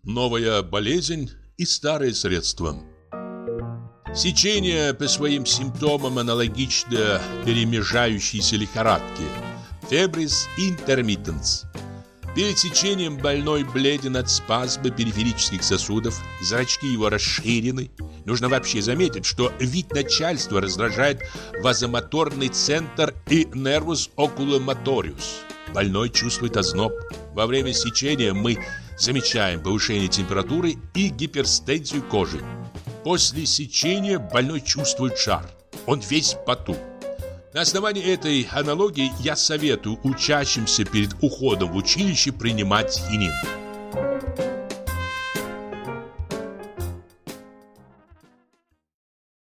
Новая болезнь и старые средства. Сечение по своим симптомам аналогично перемежающейся лихорадке (фебрис интермиттенс). Перед сечением больной бледен от спазма периферических сосудов, зрачки его расширены. Нужно вообще заметить, что вид начальства раздражает вазомоторный центр и нервус окуломоториус. Больной чувствует озноб. Во время сечения мы замечаем повышение температуры и гиперстензию кожи. После сечения больной чувствует жар. Он весь в поту. На основании этой аналогии я советую учащимся перед уходом в училище принимать хинин.